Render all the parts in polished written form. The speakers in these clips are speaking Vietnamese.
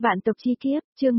Vạn tộc chi kiếp, chương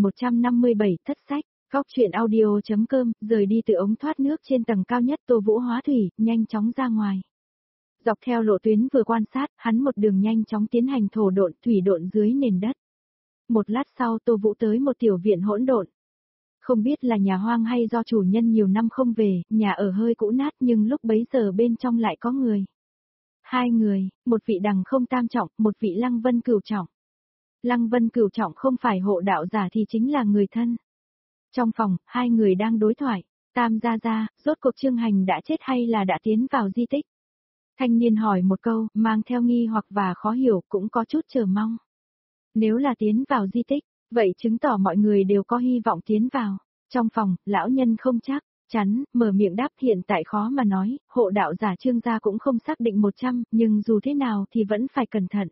1157, thất sách, góc truyện audio.com, rời đi từ ống thoát nước trên tầng cao nhất Tô Vũ hóa thủy, nhanh chóng ra ngoài. Dọc theo lộ tuyến vừa quan sát, hắn một đường nhanh chóng tiến hành thổ độn, thủy độn dưới nền đất. Một lát sau Tô Vũ tới một tiểu viện hỗn độn. Không biết là nhà hoang hay do chủ nhân nhiều năm không về, nhà ở hơi cũ nát nhưng lúc bấy giờ bên trong lại có người. Hai người, một vị đằng không tam trọng, một vị lăng vân cửu trọng. Lăng Vân Cửu Trọng không phải hộ đạo giả thì chính là người thân. Trong phòng, hai người đang đối thoại. Tam gia gia, rốt cuộc Trương Hành đã chết hay là đã tiến vào di tích? Thanh niên hỏi một câu, mang theo nghi hoặc và khó hiểu, cũng có chút chờ mong. Nếu là tiến vào di tích, vậy chứng tỏ mọi người đều có hy vọng tiến vào. Trong phòng, lão nhân không chắc chắn, mở miệng đáp hiện tại khó mà nói, hộ đạo giả Trương gia cũng không xác định 100, nhưng dù thế nào thì vẫn phải cẩn thận.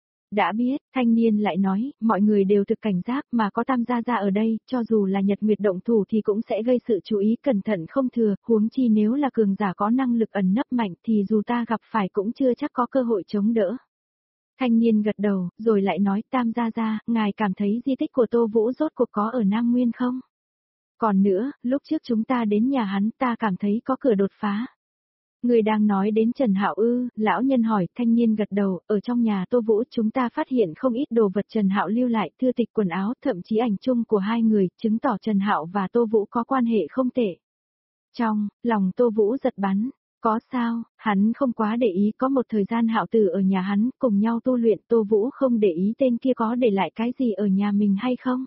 Đã biết, thanh niên lại nói, mọi người đều thực cảnh giác mà có Tam gia gia ở đây, cho dù là Nhật Nguyệt động thủ thì cũng sẽ gây sự chú ý cẩn thận không thừa, huống chi nếu là cường giả có năng lực ẩn nấp mạnh thì dù ta gặp phải cũng chưa chắc có cơ hội chống đỡ. Thanh niên gật đầu, rồi lại nói, Tam gia gia, ngài cảm thấy di tích của Tô Vũ rốt cuộc có ở Nam Nguyên không? Còn nữa, lúc trước chúng ta đến nhà hắn ta cảm thấy có cửa đột phá. Người đang nói đến Trần Hạo ư? Lão nhân hỏi. Thanh niên gật đầu, ở trong nhà Tô Vũ chúng ta phát hiện không ít đồ vật Trần Hạo lưu lại, thư tịch quần áo, thậm chí ảnh chung của hai người, chứng tỏ Trần Hạo và Tô Vũ có quan hệ không tệ. Trong lòng Tô Vũ giật bắn, có sao, hắn không quá để ý, có một thời gian Hạo Tử ở nhà hắn, cùng nhau tu luyện, Tô Vũ không để ý tên kia có để lại cái gì ở nhà mình hay không.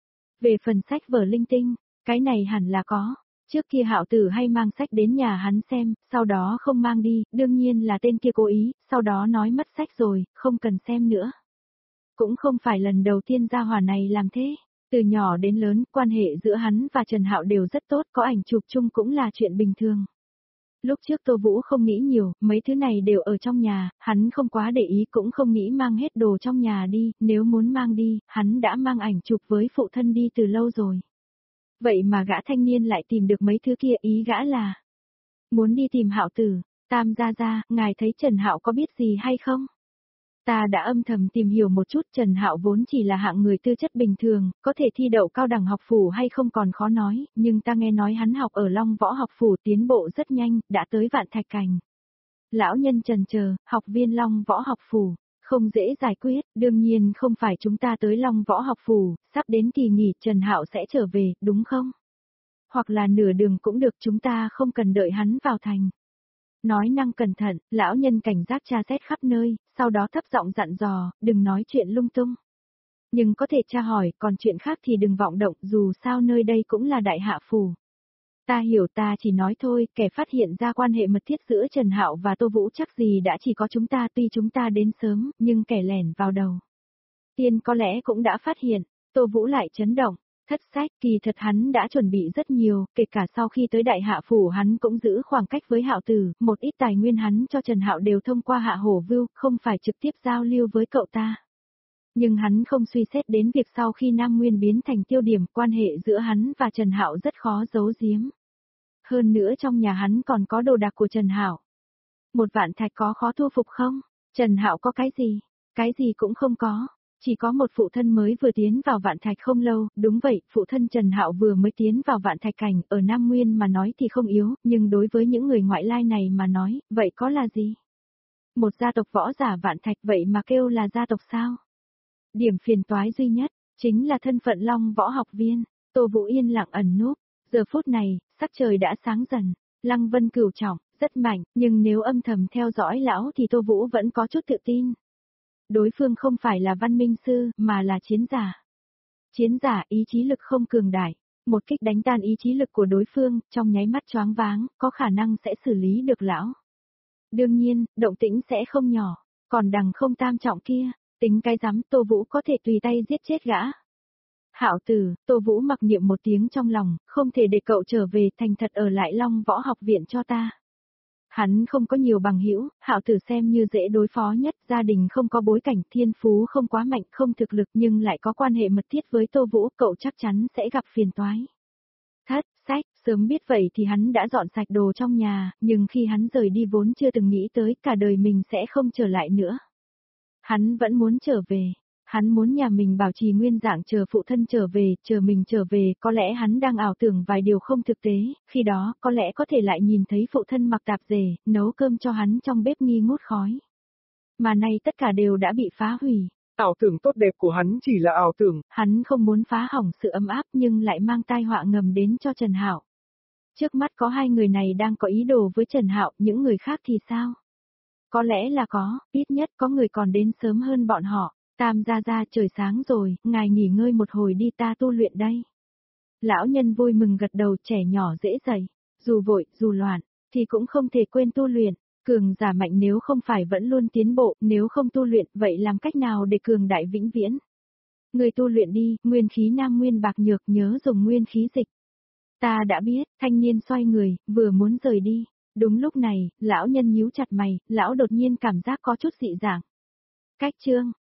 Về phần sách vở linh tinh, cái này hẳn là có. Trước kia Hạo Tử hay mang sách đến nhà hắn xem, sau đó không mang đi, đương nhiên là tên kia cố ý, sau đó nói mất sách rồi, không cần xem nữa. Cũng không phải lần đầu tiên gia hỏa này làm thế, từ nhỏ đến lớn, quan hệ giữa hắn và Trần Hạo đều rất tốt, có ảnh chụp chung cũng là chuyện bình thường. Lúc trước Tô Vũ không nghĩ nhiều, mấy thứ này đều ở trong nhà, hắn không quá để ý cũng không nghĩ mang hết đồ trong nhà đi, nếu muốn mang đi, hắn đã mang ảnh chụp với phụ thân đi từ lâu rồi. Vậy mà gã thanh niên lại tìm được mấy thứ kia, ý gã là muốn đi tìm Hạo Tử. Tam gia gia, ngài thấy Trần Hạo có biết gì hay không? Ta đã âm thầm tìm hiểu một chút, Trần Hạo vốn chỉ là hạng người tư chất bình thường, có thể thi đậu cao đẳng học phủ hay không còn khó nói, nhưng ta nghe nói hắn học ở Long Võ học phủ tiến bộ rất nhanh, đã tới Vạn Thạch Cảnh. Lão nhân trần chờ, học viên Long Võ học phủ. Không dễ giải quyết, đương nhiên không phải chúng ta tới Long Võ học phủ, sắp đến kỳ nghỉ Trần Hạo sẽ trở về, đúng không? Hoặc là nửa đường cũng được, chúng ta không cần đợi hắn vào thành. Nói năng cẩn thận, lão nhân cảnh giác tra xét khắp nơi, sau đó thấp giọng dặn dò, đừng nói chuyện lung tung. Nhưng có thể tra hỏi, còn chuyện khác thì đừng vọng động, dù sao nơi đây cũng là đại hạ phủ. Ta hiểu, ta chỉ nói thôi, kẻ phát hiện ra quan hệ mật thiết giữa Trần Hạo và Tô Vũ chắc gì đã chỉ có chúng ta, tuy chúng ta đến sớm, nhưng kẻ lẻn vào đầu tiên có lẽ cũng đã phát hiện. Tô Vũ lại chấn động, thất sách, kỳ thật hắn đã chuẩn bị rất nhiều, kể cả sau khi tới đại hạ phủ hắn cũng giữ khoảng cách với Hạo Tử, một ít tài nguyên hắn cho Trần Hạo đều thông qua Hạ Hổ Vưu, không phải trực tiếp giao lưu với cậu ta. Nhưng hắn không suy xét đến việc sau khi Nam Nguyên biến thành tiêu điểm, quan hệ giữa hắn và Trần Hạo rất khó giấu giếm. Hơn nữa trong nhà hắn còn có đồ đạc của Trần Hạo. Một vạn thạch có khó thu phục không? Trần Hạo có cái gì? Cái gì cũng không có. Chỉ có một phụ thân mới vừa tiến vào Vạn Thạch không lâu, đúng vậy, phụ thân Trần Hạo vừa mới tiến vào Vạn Thạch cảnh, ở Nam Nguyên mà nói thì không yếu, nhưng đối với những người ngoại lai này mà nói, vậy có là gì? Một gia tộc võ giả Vạn Thạch vậy mà kêu là gia tộc sao? Điểm phiền toái duy nhất, chính là thân phận Long Võ học viên. Tô Vũ yên lặng ẩn núp, giờ phút này, sắc trời đã sáng dần, Lăng Vân Cửu Trọng, rất mạnh, nhưng nếu âm thầm theo dõi lão thì Tô Vũ vẫn có chút tự tin. Đối phương không phải là văn minh sư, mà là chiến giả. Chiến giả ý chí lực không cường đại, một kích đánh tan ý chí lực của đối phương, trong nháy mắt choáng váng, có khả năng sẽ xử lý được lão. Đương nhiên, động tĩnh sẽ không nhỏ, còn đằng không tam trọng kia, tính cái rắm, Tô Vũ có thể tùy tay giết chết gã. Hạo Tử, Tô Vũ mặc niệm một tiếng trong lòng, không thể để cậu trở về, thành thật ở lại Long Võ học viện cho ta. Hắn không có nhiều bằng hữu, Hạo Tử xem như dễ đối phó nhất, gia đình không có bối cảnh, thiên phú không quá mạnh, không thực lực nhưng lại có quan hệ mật thiết với Tô Vũ, cậu chắc chắn sẽ gặp phiền toái. Thất sách, sớm biết vậy thì hắn đã dọn sạch đồ trong nhà, nhưng khi hắn rời đi vốn chưa từng nghĩ tới cả đời mình sẽ không trở lại nữa. Hắn vẫn muốn trở về. Hắn muốn nhà mình bảo trì nguyên dạng chờ phụ thân trở về, chờ mình trở về, có lẽ hắn đang ảo tưởng vài điều không thực tế, khi đó, có lẽ có thể lại nhìn thấy phụ thân mặc tạp dề, nấu cơm cho hắn trong bếp nghi ngút khói. Mà nay tất cả đều đã bị phá hủy. Ảo tưởng tốt đẹp của hắn chỉ là ảo tưởng. Hắn không muốn phá hỏng sự ấm áp nhưng lại mang tai họa ngầm đến cho Trần Hạo. Trước mắt có hai người này đang có ý đồ với Trần Hạo, những người khác thì sao? Có lẽ là có, ít nhất có người còn đến sớm hơn bọn họ. Tam gia gia, trời sáng rồi, ngài nghỉ ngơi một hồi đi, ta tu luyện đây. Lão nhân vui mừng gật đầu, trẻ nhỏ dễ dậy, dù vội, dù loạn, thì cũng không thể quên tu luyện. Cường giả mạnh nếu không phải vẫn luôn tiến bộ, nếu không tu luyện, vậy làm cách nào để cường đại vĩnh viễn? Người tu luyện đi, nguyên khí nam nguyên bạc nhược, nhớ dùng nguyên khí dịch. Ta đã biết, thanh niên xoay người, vừa muốn rời đi. Đúng lúc này, lão nhân nhíu chặt mày, lão đột nhiên cảm giác có chút dị dạng. Cách chương